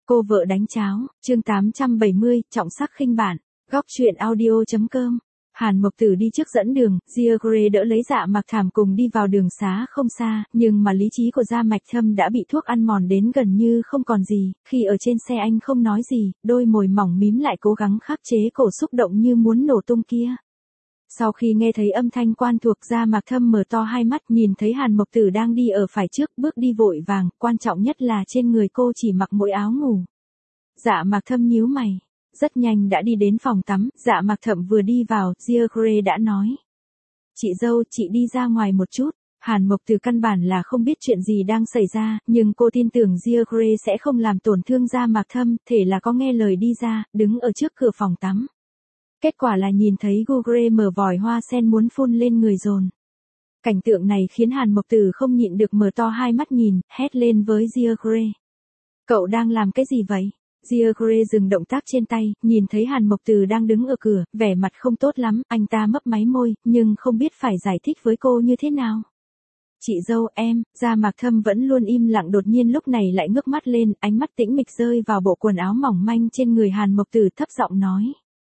Cô vợ đánh cháo, chương 870, trọng sắc khinh bản, góc truyện audio.com. Hàn Mộc Tử đi trước dẫn đường, Diagre đỡ lấy Dạ Mạc Thảm cùng đi vào đường xá không xa, nhưng mà lý trí của Dạ Mạc Thâm đã bị thuốc ăn mòn đến gần như không còn gì, khi ở trên xe anh không nói gì, đôi môi mỏng mím lại cố gắng khắc chế cổ xúc động như muốn nổ tung kia. Sau khi nghe thấy âm thanh quen thuộc, Dạ Mạc Thâm mở to hai mắt, nhìn thấy Hàn Mộc Tử đang đi ở phải trước, bước đi vội vàng, quan trọng nhất là trên người cô chỉ mặc mỗi áo ngủ. Dạ Mạc Thâm nhíu mày. Rất nhanh đã đi đến phòng tắm, Dạ Mạc Thâm vừa đi vào, Diagre đã nói. Chị dâu, chị đi ra ngoài một chút. Hàn Mộc Tử căn bản là không biết chuyện gì đang xảy ra, nhưng cô tin tưởng Diagre sẽ không làm tổn thương Dạ Mạc Thâm, thể là có nghe lời đi ra, đứng ở trước cửa phòng tắm. Kết quả là nhìn thấy Diagre mở vòi hoa sen muốn phun lên người dồn. Cảnh tượng này khiến Hàn Mộc Tử không nhịn được mở to hai mắt nhìn, hét lên với Diagre. Cậu đang làm cái gì vậy? Diagre dừng động tác trên tay, nhìn thấy Hàn Mộc Tử đang đứng ở cửa, vẻ mặt không tốt lắm, anh ta mấp máy môi, nhưng không biết phải giải thích với cô như thế nào. Chị dâu em, Dạ Mạc Thâm vẫn luôn im lặng, đột nhiên lúc này lại ngước mắt lên, ánh mắt tĩnh mịch rơi vào bộ quần áo mỏng manh trên người Hàn Mộc Tử, thấp giọng nói.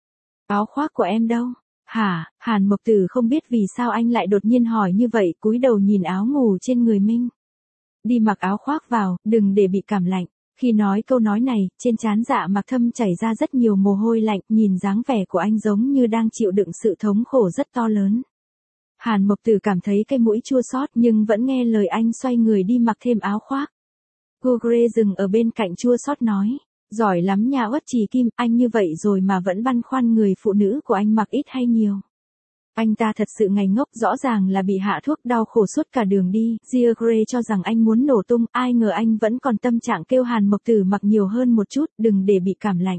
Áo khoác của em đâu? Hả? Hàn Mộc Tử không biết vì sao anh lại đột nhiên hỏi như vậy, cúi đầu nhìn áo ngủ trên người Minh. Đi mặc áo khoác vào, đừng để bị cảm lạnh. Khi nói câu nói này, trên trán Dạ Mạc Thâm chảy ra rất nhiều mồ hôi lạnh, nhìn dáng vẻ của anh giống như đang chịu đựng sự thống khổ rất to lớn. Hàn Mộc Tử cảm thấy cái mũi chua xót nhưng vẫn nghe lời anh, xoay người đi mặc thêm áo khoác. Diagre dừng ở bên cạnh chua xót nói. Giỏi lắm nha Uất Trì Kim, anh như vậy rồi mà vẫn băn khoăn người phụ nữ của anh mặc ít hay nhiều. Anh ta thật sự ngây ngốc, rõ ràng là bị hạ thuốc đau khổ suốt cả đường đi. Diagre cho rằng anh muốn nổ tung, ai ngờ anh vẫn còn tâm trạng kêu Hàn Mộc Tử mặc nhiều hơn một chút, đừng để bị cảm lạnh.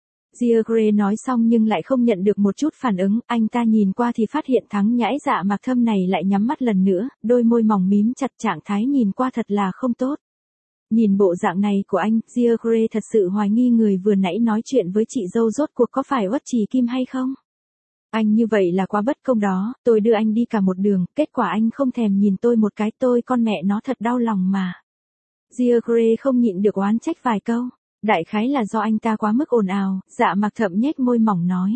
Diagre nói xong nhưng lại không nhận được một chút phản ứng, anh ta nhìn qua thì phát hiện thắng nhãi Dạ Mạc Thâm này lại nhắm mắt lần nữa, đôi môi mỏng mím chặt, trạng thái nhìn qua thật là không tốt. Nhìn bộ dạng này của anh, Diagre thật sự hoài nghi người vừa nãy nói chuyện với chị dâu rốt cuộc có phải Uất Trì Kim hay không? Anh như vậy là quá bất công đó, tôi đưa anh đi cả một đường, kết quả anh không thèm nhìn tôi một cái, tôi con mẹ nó thật đau lòng mà. Diagre không nhịn được oán trách vài câu, đại khái là do anh ta quá mức ồn ào, Dạ Mạc Thâm nhếch môi mỏng nói.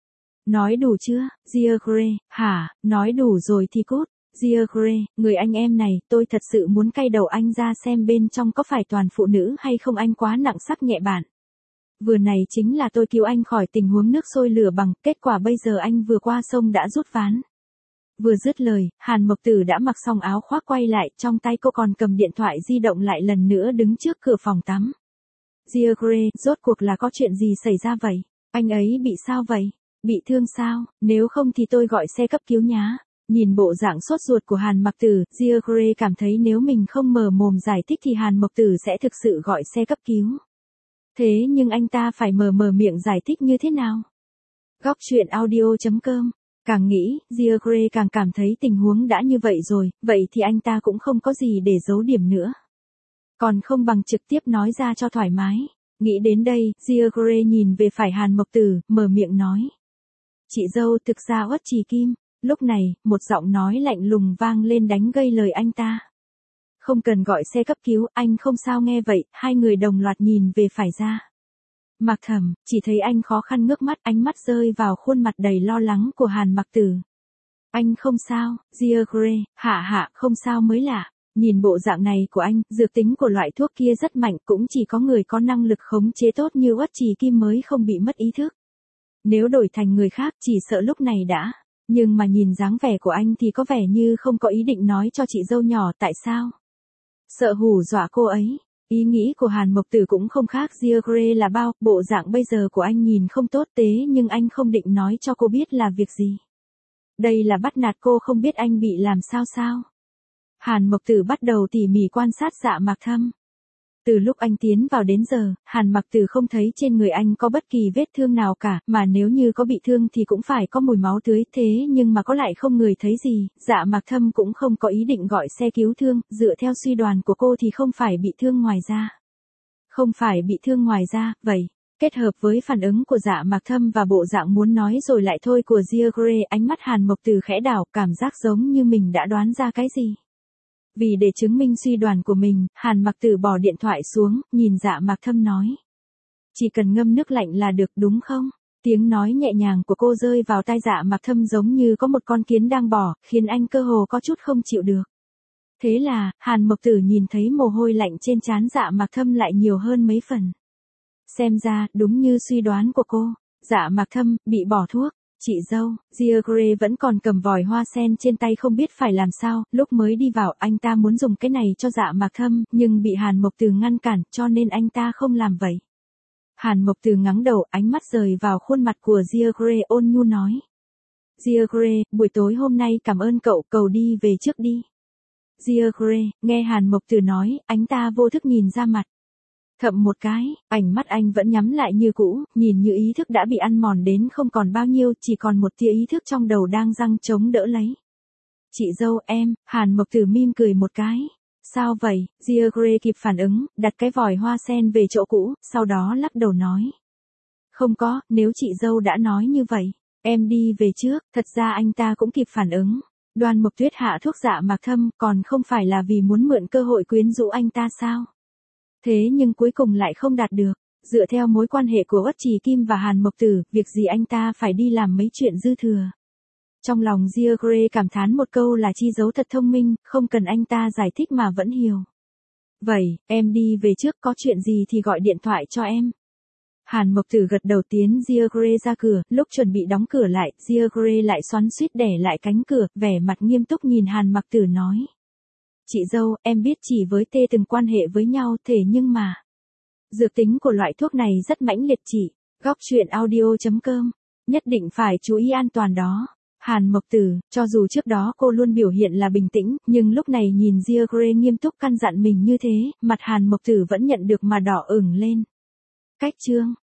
Nói đủ chưa, Diagre? Hả, nói đủ rồi thì cút. Diagre, người anh em này, tôi thật sự muốn cay đầu anh ra xem bên trong có phải toàn phụ nữ hay không, anh quá nặng sắc nhẹ bản. Vừa này chính là tôi cứu anh khỏi tình huống nước sôi lửa bỏng, kết quả bây giờ anh vừa qua sông đã rút ván. Vừa dứt lời, Hàn Mộc Tử đã mặc xong áo khoác quay lại, trong tay cô còn cầm điện thoại di động lại lần nữa đứng trước cửa phòng tắm. Diagre, rốt cuộc là có chuyện gì xảy ra vậy? Anh ấy bị sao vậy? Bị thương sao? Nếu không thì tôi gọi xe cấp cứu nhá. Nhìn bộ dạng sốt ruột của Hàn Mộc Tử, Diagre cảm thấy nếu mình không mở mồm giải thích thì Hàn Mộc Tử sẽ thực sự gọi xe cấp cứu. Thế nhưng anh ta phải mở miệng giải thích như thế nào? Góc truyện audio.com. Càng nghĩ, Diagre càng cảm thấy tình huống đã như vậy rồi, vậy thì anh ta cũng không có gì để giấu điểm nữa. Còn không bằng trực tiếp nói ra cho thoải mái. Nghĩ đến đây, Diagre nhìn về phải Hàn Mộc Tử, mở miệng nói. Chị dâu, thực ra Uất Trì Kim. Lúc này, một giọng nói lạnh lùng vang lên đánh gây lời anh ta. Không cần gọi xe cấp cứu, anh không sao. Nghe vậy, hai người đồng loạt nhìn về phải Dạ Mạc Thâm, chỉ thấy anh khó khăn ngước mắt, ánh mắt rơi vào khuôn mặt đầy lo lắng của Hàn Mộc Tử. Anh không sao, Diagre, hạ, không sao mới lạ. Nhìn bộ dạng này của anh, dược tính của loại thuốc kia rất mạnh, cũng chỉ có người có năng lực khống chế tốt như Uất Trì Kim mới không bị mất ý thức. Nếu đổi thành người khác chỉ sợ lúc này đã. Nhưng mà nhìn dáng vẻ của anh thì có vẻ như không có ý định nói cho chị dâu nhỏ. Tại sao? Sợ hù dọa cô ấy. Ý nghĩ của Hàn Mộc Tử cũng không khác Diagre là bao, bộ dạng bây giờ của anh nhìn không tốt tế nhưng anh không định nói cho cô biết là việc gì. Đây là bắt nạt cô, không biết anh bị làm sao? Hàn Mộc Tử bắt đầu tỉ mỉ quan sát Dạ Mạc Thâm. Từ lúc anh tiến vào đến giờ, Hàn Mộc Tử không thấy trên người anh có bất kỳ vết thương nào cả, mà nếu như có bị thương thì cũng phải có mùi máu tươi, thế nhưng mà có lại không người thấy gì. Dạ Mạc Thâm cũng không có ý định gọi xe cứu thương, dựa theo suy đoán của cô thì không phải bị thương ngoài da. Không phải bị thương ngoài da, vậy. Kết hợp với phản ứng của Dạ Mạc Thâm và bộ dạng muốn nói rồi lại thôi của Diagre, ánh mắt Hàn Mộc Tử khẽ đảo, cảm giác giống như mình đã đoán ra cái gì. Vì để chứng minh suy đoán của mình, Hàn Mộc Tử bỏ điện thoại xuống, nhìn Dạ Mạc Thâm nói. Chỉ cần ngâm nước lạnh là được đúng không? Tiếng nói nhẹ nhàng của cô rơi vào tai Dạ Mạc Thâm giống như có một con kiến đang bò, khiến anh cơ hồ có chút không chịu được. Thế là, Hàn Mộc Tử nhìn thấy mồ hôi lạnh trên trán Dạ Mạc Thâm lại nhiều hơn mấy phần. Xem ra, đúng như suy đoán của cô, Dạ Mạc Thâm bị bỏ thuốc. Chị dâu, Diagre vẫn còn cầm vòi hoa sen trên tay không biết phải làm sao, lúc mới đi vào anh ta muốn dùng cái này cho Dạ Mạc Thâm, nhưng bị Hàn Mộc Tử ngăn cản, cho nên anh ta không làm vậy. Hàn Mộc Tử ngẩng đầu, ánh mắt rời vào khuôn mặt của Diagre ôn nhu nói. Diagre, buổi tối hôm nay cảm ơn cậu, cậu đi về trước đi. Diagre, nghe Hàn Mộc Tử nói, anh ta vô thức nhìn ra mặt. Thậm một cái, ánh mắt anh vẫn nhắm lại như cũ, nhìn như ý thức đã bị ăn mòn đến không còn bao nhiêu, chỉ còn một tia ý thức trong đầu đang giằng chống đỡ lấy. Chị dâu em, Hàn Mộc Tử mỉm cười một cái. Sao vậy? Diagre kịp phản ứng, đặt cái vòi hoa sen về chỗ cũ, sau đó lắc đầu nói. Không có, nếu chị dâu đã nói như vậy, em đi về trước, thật ra anh ta cũng kịp phản ứng. Đoan Mộc Tuyết hạ thuốc Dạ Mạc Thâm, còn không phải là vì muốn mượn cơ hội quyến rũ anh ta sao? Thế nhưng cuối cùng lại không đạt được. Dựa theo mối quan hệ của Uất Trì Kim và Hàn Mộc Tử, việc gì anh ta phải đi làm mấy chuyện dư thừa. Trong lòng Diagre cảm thán một câu là chi dấu thật thông minh, không cần anh ta giải thích mà vẫn hiểu. Vậy, em đi về trước, có chuyện gì thì gọi điện thoại cho em. Hàn Mộc Tử gật đầu tiến Diagre ra cửa, lúc chuẩn bị đóng cửa lại, Diagre lại xoắn xuýt đẻ lại cánh cửa, vẻ mặt nghiêm túc nhìn Hàn Mộc Tử nói. Chị dâu, em biết chỉ với Tê từng quan hệ với nhau, thế nhưng mà dược tính của loại thuốc này rất mãnh liệt chị. Góc truyện audio.com. Nhất định phải chú ý an toàn đó. Hàn Mộc Tử, cho dù trước đó cô luôn biểu hiện là bình tĩnh, nhưng lúc này nhìn Diagre nghiêm túc căn dặn mình như thế, mặt Hàn Mộc Tử vẫn nhận được mà đỏ ửng lên. Cách chương